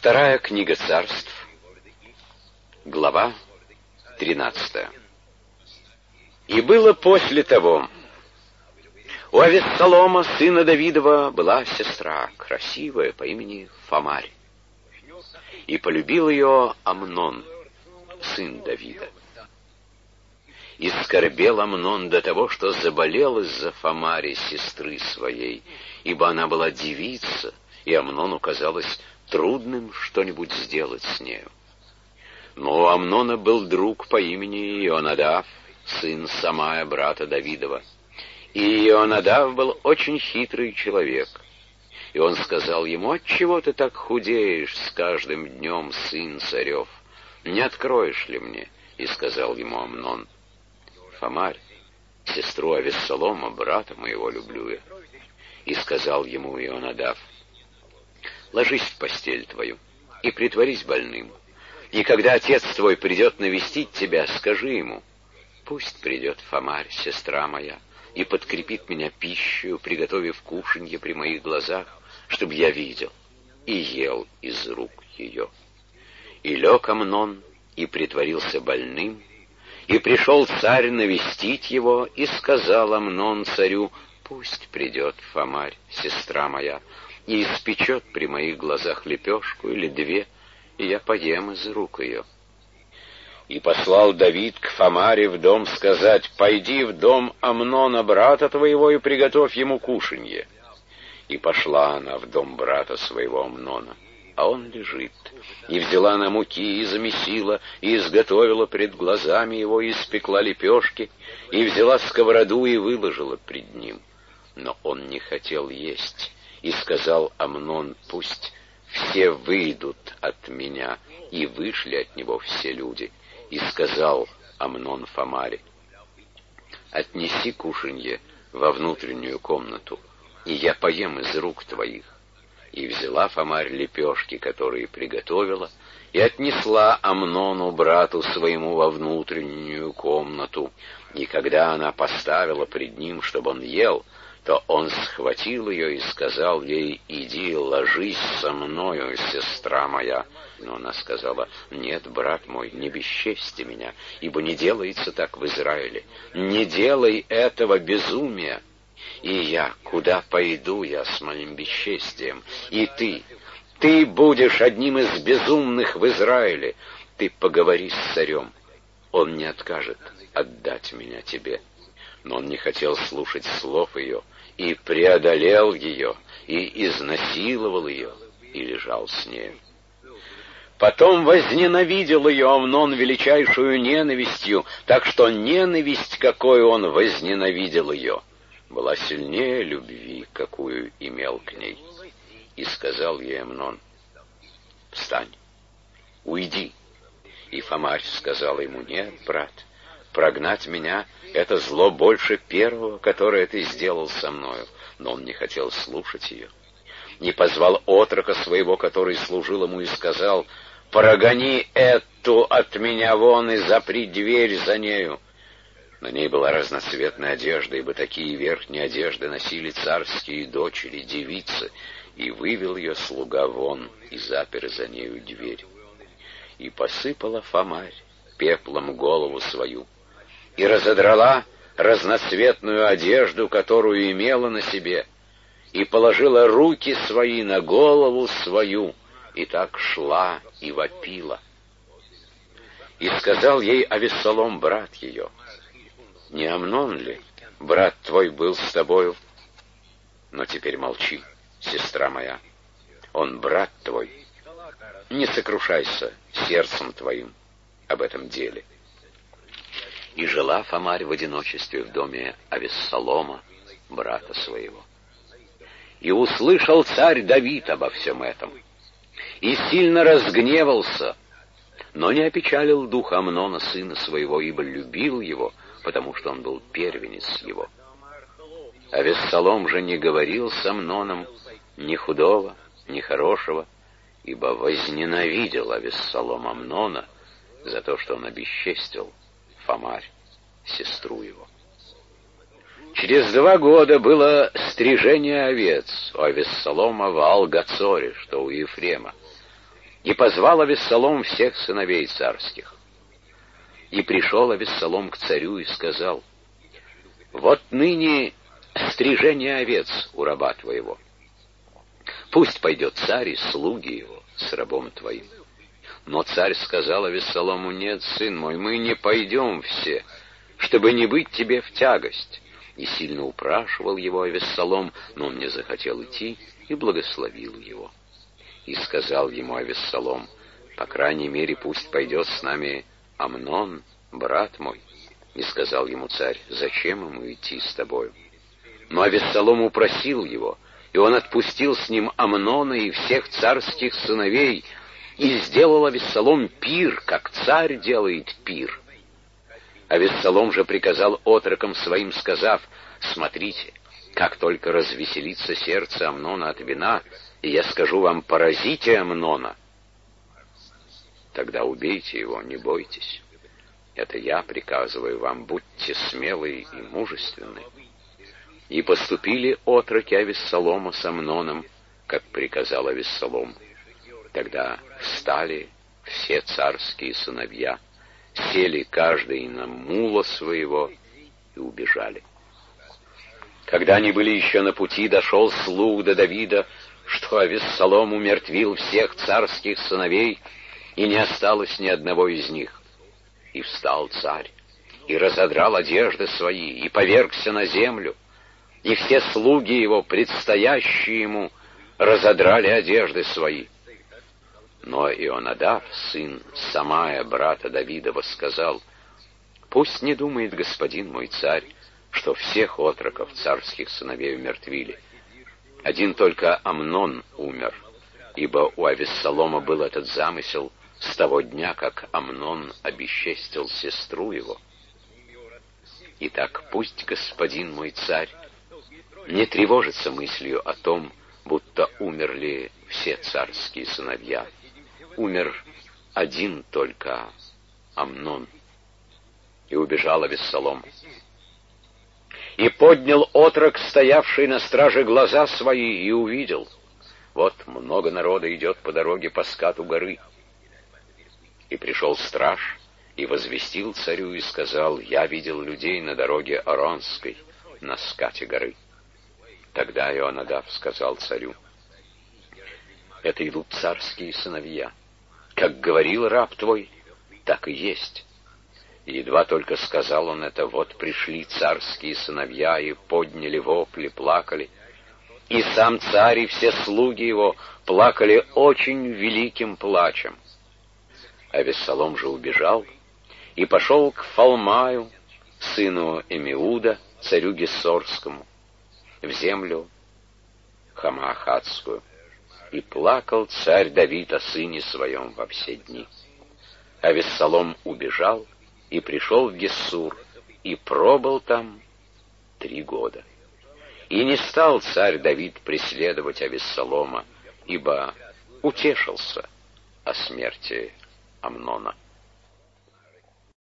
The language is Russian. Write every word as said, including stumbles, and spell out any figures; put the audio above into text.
Вторая книга Царств, глава тринадцатая. И было после того: у Авессалома, сына Давидова, была сестра, красивая, по имени Фамарь. И полюбил ее Амнон, сын Давида. И скорбел Амнон до того, что заболел из-за Фамари, сестры своей, ибо она была девица, и Амнону казалось трудным что-нибудь сделать с нею. Но у Амнона был друг по имени Ионадав, сын Самая, брата Давидова. И Ионадав был очень хитрый человек. И он сказал ему: «Отчего ты так худеешь с каждым днем, сын царев? Не откроешь ли мне?» И сказал ему Амнон: «Фамарь, сестру Авессалома, брата моего, люблю я». И сказал ему Ионадав: «Ложись в постель твою и притворись больным. И когда отец твой придет навестить тебя, скажи ему: пусть придет Фамарь, сестра моя, и подкрепит меня пищей, приготовив кушанье при моих глазах, чтобы я видел и ел из рук ее». И лег Амнон и притворился больным, и пришел царь навестить его, и сказал Амнон царю: «Пусть придет Фамарь, сестра моя, и испечет при моих глазах лепешку или две, и я поем из рук ее». И послал Давид к Фамаре в дом сказать: «Пойди в дом Амнона, брата твоего, и приготовь ему кушанье». И пошла она в дом брата своего Амнона, а он лежит. И взяла она муки, и замесила, и изготовила пред глазами его, и испекла лепешки, и взяла сковороду, и выложила пред ним. Но он не хотел есть. И сказал Амнон: «Пусть все выйдут от меня». И вышли от него все люди. И сказал Амнон Фамаре: «Отнеси кушанье во внутреннюю комнату, и я поем из рук твоих». И взяла Фамарь лепешки, которые приготовила, и отнесла Амнону, брату своему, во внутреннюю комнату. И когда она поставила пред ним, чтобы он ел, то он схватил ее и сказал ей: «Иди, ложись со мною, сестра моя». Но она сказала: «Нет, брат мой, не бесчести меня, ибо не делается так в Израиле. Не делай этого безумия. И я, куда пойду я с моим бесчестием? И ты, ты будешь одним из безумных в Израиле. Ты поговори с царем, он не откажет отдать меня тебе». Но он не хотел слушать слов ее, и преодолел ее, и изнасиловал ее, и лежал с нею. Потом возненавидел ее Амнон величайшую ненавистью, так что ненависть, какой он возненавидел ее, была сильнее любви, какую имел к ней. И сказал ей Амнон: «Встань, уйди». И Фамарь сказала ему: «Нет, брат, прогнать меня — это зло больше первого, которое ты сделал со мною». Но он не хотел слушать ее. И позвал отрока своего, который служил ему, и сказал: «Прогони эту от меня вон и запри дверь за нею». На ней была разноцветная одежда, ибо такие верхние одежды носили царские дочери, девицы. И вывел ее слуга вон, и запер за нею дверь. И посыпала Фамарь пеплом голову свою, и разодрала разноцветную одежду, которую имела на себе, и положила руки свои на голову свою, и так шла и вопила. И сказал ей Авессалом, брат ее: «Не Амнон ли, брат твой, был с тобою? Но теперь молчи, сестра моя, он брат твой. Не сокрушайся сердцем твоим об этом деле». И жила Фамарь в одиночестве в доме Авессалома, брата своего. И услышал царь Давид обо всем этом, и сильно разгневался, но не опечалил дух Амнона, сына своего, ибо любил его, потому что он был первенец его. Авессалом же не говорил с Амноном ни худого, ни хорошего, ибо возненавидел Авессалом Амнона за то, что он обесчестил Фамарь, сестру его. Через два года было стрижение овец у Авессалома в Аал-Гацоре, что у Ефрема. И позвал Авессалом всех сыновей царских. И пришел Авессалом к царю и сказал: «Вот ныне стрижение овец у раба твоего. Пусть пойдет царь и слуги его с рабом твоим». Но царь сказал Авессалому: «Нет, сын мой, мы не пойдем все, чтобы не быть тебе в тягость». И сильно упрашивал его Авессалом, но он не захотел идти и благословил его. И сказал ему Авессалом: «По крайней мере, пусть пойдет с нами Амнон, брат мой». И сказал ему царь: «Зачем ему идти с тобою?» Но Авессалом упросил его, и он отпустил с ним Амнона и всех царских сыновей, и сделал Авессалом пир, как царь делает пир. Авессалом же приказал отрокам своим, сказав: «Смотрите, как только развеселится сердце Амнона от вина, и я скажу вам: поразите Амнона, тогда убейте его, не бойтесь. Это я приказываю вам, будьте смелы и мужественны». И поступили отроки Авессалома с Амноном, как приказал Авессалом. Тогда встали все царские сыновья, сели каждый на мула своего и убежали. Когда они были еще на пути, дошел слух до Давида, что Авессалом умертвил всех царских сыновей, и не осталось ни одного из них. И встал царь, и разодрал одежды свои, и повергся на землю, и все слуги его, предстоящие ему, разодрали одежды свои. Но Ионадав, сын Самая, брата Давидова, сказал: «Пусть не думает господин мой царь, что всех отроков царских сыновей умертвили. Один только Амнон умер, ибо у Авессалома был этот замысел с того дня, как Амнон обесчестил сестру его. Итак, пусть господин мой царь не тревожится мыслью о том, будто умерли все царские сыновья. Умер один только Амнон». И убежал Авессалом. И поднял отрок, стоявший на страже, глаза свои, и увидел: вот много народа идет по дороге по скату горы. И пришел страж, и возвестил царю, и сказал: «Я видел людей на дороге Аронской, на скате горы». Тогда Ионадав сказал царю: «Это идут царские сыновья. Как говорил раб твой, так и есть». И едва только сказал он это, вот пришли царские сыновья и подняли вопли, плакали. И сам царь, и все слуги его плакали очень великим плачем. Авессалом же убежал и пошел к Фалмаю, сыну Эмиуда, царю Гессорскому, в землю Хамаахатскую. И плакал царь Давид о сыне своем во все дни. Авессалом убежал и пришел в Гессур, и пробыл там три года. И не стал царь Давид преследовать Авессалома, ибо утешился о смерти Амнона.